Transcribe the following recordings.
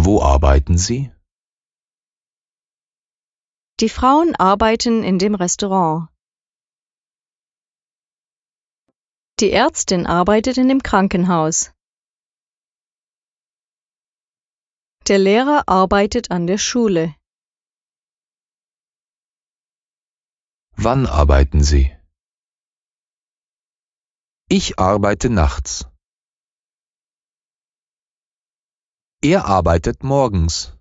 Wo arbeiten Sie? Die Frauen arbeiten in dem Restaurant. Die Ärztin arbeitet in dem Krankenhaus. Der Lehrer arbeitet an der Schule. Wann arbeiten Sie? Ich arbeite nachts. Er arbeitet morgens.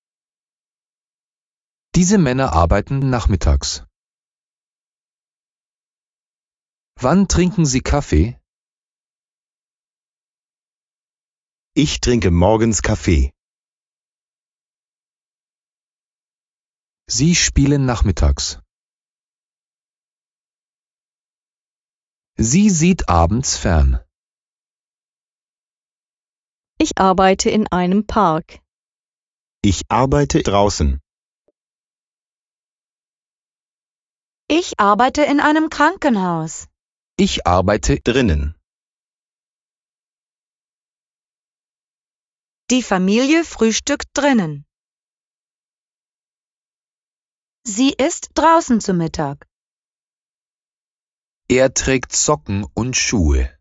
Diese Männer arbeiten nachmittags. Wann trinken Sie Kaffee? Ich trinke morgens Kaffee. Sie spielen nachmittags. Sie sieht abends fern. Ich arbeite in einem Park. Ich arbeite draußen. Ich arbeite in einem Krankenhaus. Ich arbeite Drinnen. Die Familie frühstückt drinnen. Sie isst draußen zu Mittag. Er trägt Socken und Schuhe.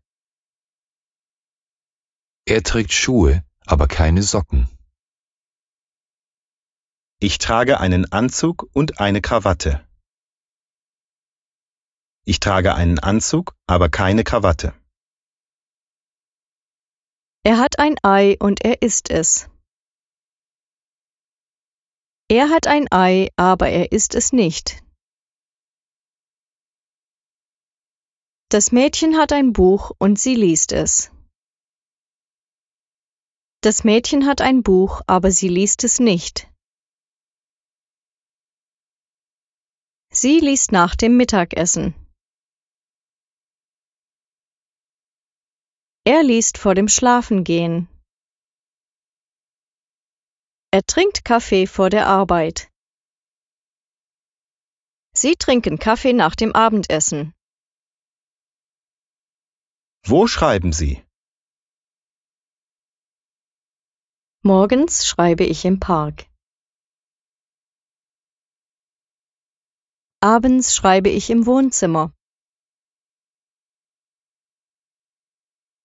Er trägt Schuhe, aber keine Socken. Ich trage einen Anzug und eine Krawatte. Ich trage einen Anzug, aber keine Krawatte. Er hat ein Ei und er isst es. Er hat ein Ei, aber er isst es nicht. Das Mädchen hat ein Buch und sie liest es. Das Mädchen hat ein Buch, aber sie liest es nicht. Sie liest nach dem Mittagessen. Er liest vor dem Schlafengehen. Er trinkt Kaffee vor der Arbeit. Sie trinken Kaffee nach dem Abendessen. Wo schreiben Sie? Morgens schreibe ich im Park. Abends schreibe ich im Wohnzimmer.